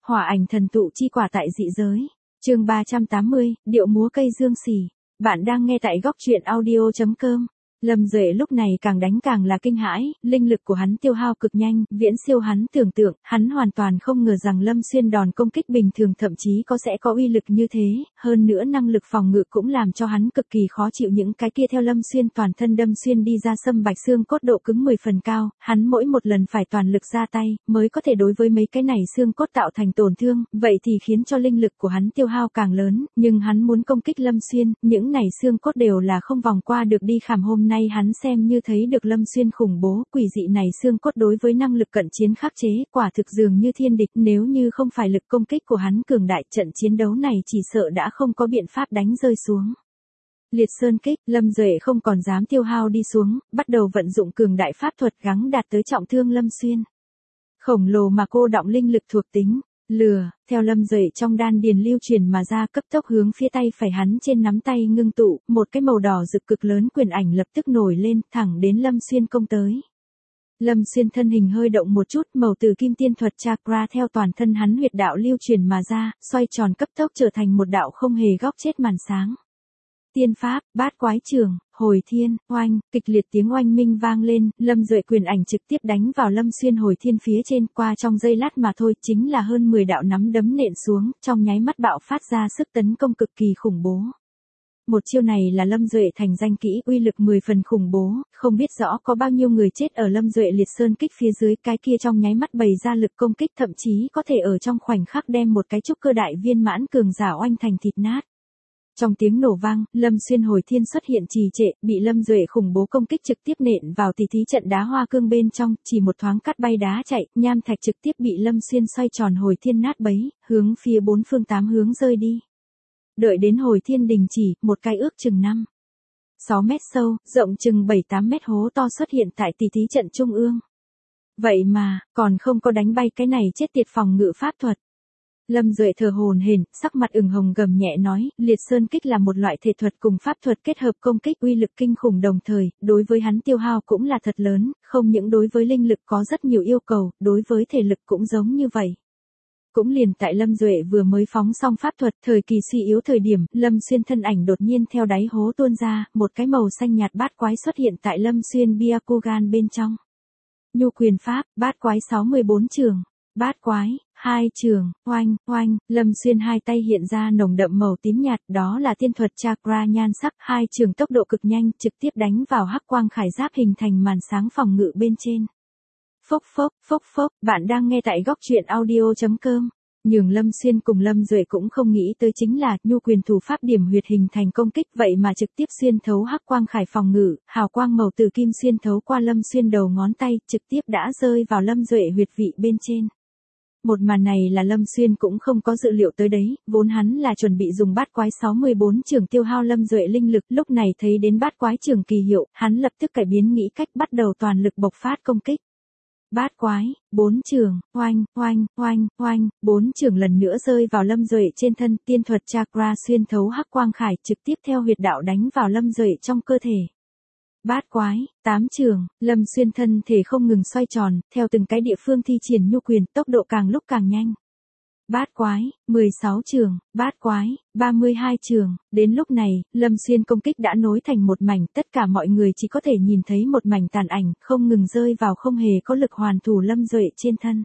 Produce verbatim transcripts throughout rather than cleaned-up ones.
Hỏa ảnh thần tụ chi quả tại dị giới. Chương ba trăm tám mươi, điệu múa cây dương xỉ. Bạn đang nghe tại góc truyện audio chấm com. Lâm Duệ lúc này càng đánh càng là kinh hãi, linh lực của hắn tiêu hao cực nhanh, viễn siêu hắn tưởng tượng, hắn hoàn toàn không ngờ rằng Lâm Xuyên đòn công kích bình thường thậm chí có sẽ có uy lực như thế, hơn nữa năng lực phòng ngự cũng làm cho hắn cực kỳ khó chịu, những cái kia theo Lâm Xuyên toàn thân đâm xuyên đi ra sâm bạch xương cốt độ cứng mười phần cao, hắn mỗi một lần phải toàn lực ra tay, mới có thể đối với mấy cái này xương cốt tạo thành tổn thương, vậy thì khiến cho linh lực của hắn tiêu hao càng lớn, nhưng hắn muốn công kích Lâm Xuyên, những này xương cốt đều là không vòng qua được đi khảm. Hôm nay hắn xem như thấy được Lâm Xuyên khủng bố, quỷ dị này xương cốt đối với năng lực cận chiến khắc chế, quả thực dường như thiên địch, nếu như không phải lực công kích của hắn cường đại, trận chiến đấu này chỉ sợ đã không có biện pháp đánh rơi xuống. Liệt sơn kích, Lâm Duệ không còn dám tiêu hao đi xuống, bắt đầu vận dụng cường đại pháp thuật gắng đạt tới trọng thương Lâm Xuyên. Khổng lồ mà cô đọng linh lực thuộc tính lừa, theo Lâm Duệ trong đan điền lưu truyền mà ra, cấp tốc hướng phía tay phải hắn trên nắm tay ngưng tụ, một cái màu đỏ rực cực lớn quyền ảnh lập tức nổi lên, thẳng đến Lâm Xuyên công tới. Lâm Xuyên thân hình hơi động một chút, màu từ kim tiên thuật chakra theo toàn thân hắn huyệt đạo lưu truyền mà ra, xoay tròn cấp tốc trở thành một đạo không hề góc chết màn sáng. Tiên pháp, bát quái trường, hồi thiên, oanh, kịch liệt tiếng oanh minh vang lên, Lâm Duệ quyền ảnh trực tiếp đánh vào Lâm Xuyên hồi thiên phía trên, qua trong giây lát mà thôi, chính là hơn mười đạo nắm đấm nện xuống, trong nháy mắt bạo phát ra sức tấn công cực kỳ khủng bố. Một chiêu này là Lâm Duệ thành danh kỹ, uy lực mười phần khủng bố, không biết rõ có bao nhiêu người chết ở Lâm Duệ liệt sơn kích phía dưới, cái kia trong nháy mắt bày ra lực công kích thậm chí có thể ở trong khoảnh khắc đem một cái trúc cơ đại viên mãn cường giả oanh thành thịt nát. Trong tiếng nổ vang, Lâm Xuyên hồi thiên xuất hiện trì trệ, bị Lâm Duệ khủng bố công kích trực tiếp nện vào tỷ thí trận đá hoa cương bên trong, chỉ một thoáng cắt bay đá chạy, nham thạch trực tiếp bị Lâm Xuyên xoay tròn hồi thiên nát bấy, hướng phía bốn phương tám hướng rơi đi. Đợi đến hồi thiên đình chỉ, một cái ước chừng năm, sáu mét sâu, rộng chừng bảy tám mét hố to xuất hiện tại tỷ thí trận trung ương. Vậy mà, còn không có đánh bay cái này chết tiệt phòng ngự pháp thuật. Lâm Duệ thở hổn hển, sắc mặt ửng hồng gầm nhẹ nói, liệt sơn kích là một loại thể thuật cùng pháp thuật kết hợp công kích, uy lực kinh khủng đồng thời, đối với hắn tiêu hao cũng là thật lớn, không những đối với linh lực có rất nhiều yêu cầu, đối với thể lực cũng giống như vậy. Cũng liền tại Lâm Duệ vừa mới phóng xong pháp thuật, thời kỳ suy yếu thời điểm, Lâm Xuyên thân ảnh đột nhiên theo đáy hố tuôn ra, một cái màu xanh nhạt bát quái xuất hiện tại Lâm Xuyên Byakugan bên trong. Nhu quyền pháp, bát quái sáu mươi bốn trường. Bát quái, hai trường, oanh, oanh, Lâm Xuyên hai tay hiện ra nồng đậm màu tím nhạt, đó là tiên thuật chakra nhan sắc, hai trường tốc độ cực nhanh, trực tiếp đánh vào hắc quang khải giáp hình thành màn sáng phòng ngự bên trên. Phốc phốc, phốc phốc, bạn đang nghe tại góc truyện audio chấm com. Nhường Lâm Xuyên cùng Lâm Duệ cũng không nghĩ tới chính là, nhu quyền thủ pháp điểm huyệt hình thành công kích, vậy mà trực tiếp xuyên thấu hắc quang khải phòng ngự, hào quang màu từ kim xuyên thấu qua Lâm Xuyên đầu ngón tay, trực tiếp đã rơi vào Lâm Duệ huyệt vị bên trên. Một màn này là Lâm Xuyên cũng không có dự liệu tới đấy, vốn hắn là chuẩn bị dùng bát quái sáu mươi bốn trường tiêu hao Lâm Duệ linh lực, lúc này thấy đến bát quái trường kỳ hiệu, hắn lập tức cải biến nghĩ cách, bắt đầu toàn lực bộc phát công kích. Bát quái, bốn trường, oanh, oanh, oanh, oanh, bốn trường lần nữa rơi vào Lâm Duệ trên thân, tiên thuật chakra xuyên thấu hắc quang khải, trực tiếp theo huyệt đạo đánh vào Lâm Duệ trong cơ thể. Bát quái, tám trường, Lâm Xuyên thân thể không ngừng xoay tròn, theo từng cái địa phương thi triển nhu quyền, tốc độ càng lúc càng nhanh. Bát quái, mười sáu trường, bát quái, ba mươi hai trường, đến lúc này, Lâm Xuyên công kích đã nối thành một mảnh, tất cả mọi người chỉ có thể nhìn thấy một mảnh tàn ảnh, không ngừng rơi vào không hề có lực hoàn thủ Lâm Duệ trên thân.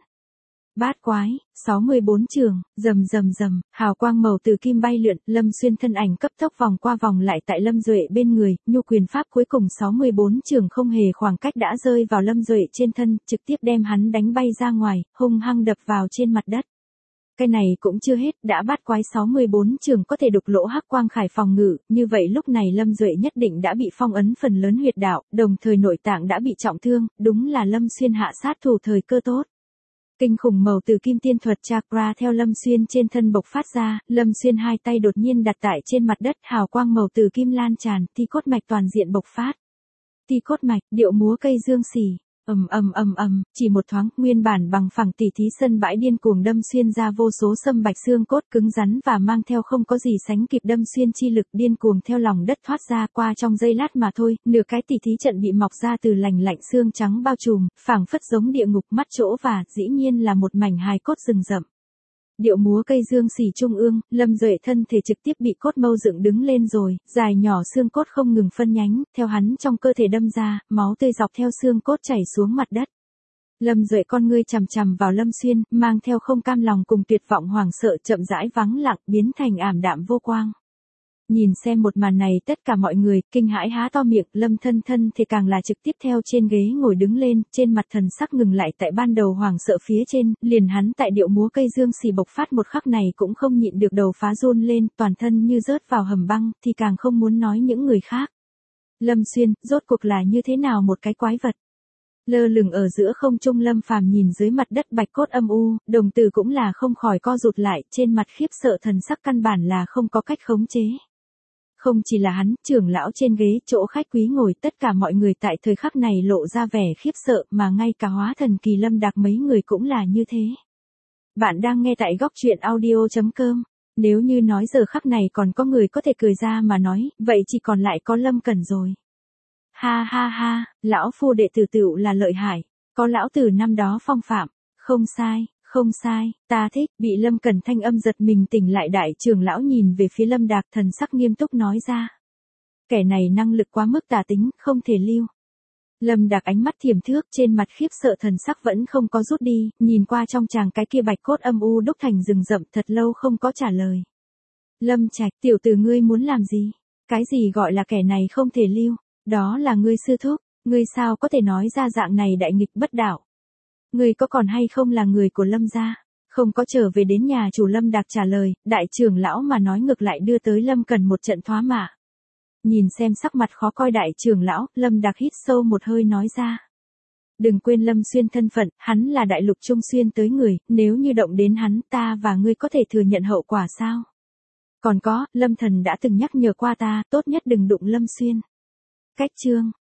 Bát quái, sáu mươi bốn trường, rầm rầm rầm, hào quang màu từ kim bay lượn, Lâm Xuyên thân ảnh cấp tốc vòng qua vòng lại tại Lâm Duệ bên người, nhu quyền pháp cuối cùng sáu mươi bốn trường không hề khoảng cách đã rơi vào Lâm Duệ trên thân, trực tiếp đem hắn đánh bay ra ngoài, hung hăng đập vào trên mặt đất. Cái này cũng chưa hết, đã bát quái sáu mươi bốn trường có thể đục lỗ hắc quang khải phòng ngự, như vậy lúc này Lâm Duệ nhất định đã bị phong ấn phần lớn huyệt đạo, đồng thời nội tạng đã bị trọng thương, đúng là Lâm Xuyên hạ sát thủ thời cơ tốt. Kinh khủng màu từ kim tiên thuật chakra theo Lâm Xuyên trên thân bộc phát ra, Lâm Xuyên hai tay đột nhiên đặt tại trên mặt đất, hào quang màu từ kim lan tràn, ti cốt mạch toàn diện bộc phát. Ti cốt mạch, điệu múa cây dương xỉ. Ầm ầm ầm ầm, chỉ một thoáng, nguyên bản bằng phẳng tỉ thí sân bãi điên cuồng đâm xuyên ra vô số sâm bạch xương cốt cứng rắn và mang theo không có gì sánh kịp đâm xuyên chi lực điên cuồng theo lòng đất thoát ra, qua trong giây lát mà thôi, nửa cái tỉ thí trận bị mọc ra từ lành lạnh xương trắng bao trùm, phảng phất giống địa ngục mắt chỗ và dĩ nhiên là một mảnh hài cốt rừng rậm. Điệu múa cây dương xỉ trung ương, Lâm Duệ thân thể trực tiếp bị cốt mâu dựng đứng lên rồi, dài nhỏ xương cốt không ngừng phân nhánh, theo hắn trong cơ thể đâm ra, máu tươi dọc theo xương cốt chảy xuống mặt đất. Lâm Duệ con ngươi chằm chằm vào Lâm Xuyên, mang theo không cam lòng cùng tuyệt vọng hoảng sợ chậm rãi vắng lặng, biến thành ảm đạm vô quang. Nhìn xem một màn này tất cả mọi người, kinh hãi há to miệng, Lâm thân thân thì càng là trực tiếp theo trên ghế ngồi đứng lên, trên mặt thần sắc ngừng lại tại ban đầu hoảng sợ phía trên, liền hắn tại điệu múa cây dương xì bộc phát một khắc này cũng không nhịn được đầu phá run lên, toàn thân như rớt vào hầm băng, thì càng không muốn nói những người khác. Lâm Xuyên, rốt cuộc là như thế nào một cái quái vật? Lơ lửng ở giữa không trung Lâm Phàm nhìn dưới mặt đất bạch cốt âm u, đồng tử cũng là không khỏi co rụt lại, trên mặt khiếp sợ thần sắc căn bản là không có cách khống chế. Không chỉ là hắn, trưởng lão trên ghế, chỗ khách quý ngồi, tất cả mọi người tại thời khắc này lộ ra vẻ khiếp sợ, mà ngay cả hóa thần kỳ Lâm Đạc mấy người cũng là như thế. Bạn đang nghe tại góc truyện audio chấm com. Nếu như nói giờ khắc này còn có người có thể cười ra mà nói, vậy chỉ còn lại có Lâm Cẩn rồi. Ha ha ha, lão phu đệ tử tựu là lợi hại, có lão tử năm đó phong phạm, không sai. Không sai, ta thích, bị Lâm Cẩn thanh âm giật mình tỉnh lại đại trưởng lão nhìn về phía Lâm Đạc thần sắc nghiêm túc nói ra. Kẻ này năng lực quá mức tà tính, không thể lưu. Lâm Đạc ánh mắt thiểm thước trên mặt khiếp sợ thần sắc vẫn không có rút đi, nhìn qua trong chàng cái kia bạch cốt âm u đúc thành rừng rậm thật lâu không có trả lời. Lâm Trạch, tiểu tử ngươi muốn làm gì? Cái gì gọi là kẻ này không thể lưu? Đó là ngươi sư thúc, ngươi sao có thể nói ra dạng này đại nghịch bất đạo? Ngươi có còn hay không là người của Lâm gia? Không có trở về đến nhà chủ Lâm Đạc trả lời, đại trưởng lão mà nói ngược lại đưa tới Lâm Cần một trận thoá mạ. Nhìn xem sắc mặt khó coi đại trưởng lão, Lâm Đạc hít sâu một hơi nói ra. Đừng quên Lâm Xuyên thân phận, hắn là đại lục trung xuyên tới người, nếu như động đến hắn ta và ngươi có thể thừa nhận hậu quả sao? Còn có, Lâm Thần đã từng nhắc nhở qua ta, tốt nhất đừng đụng Lâm Xuyên. Cách chương.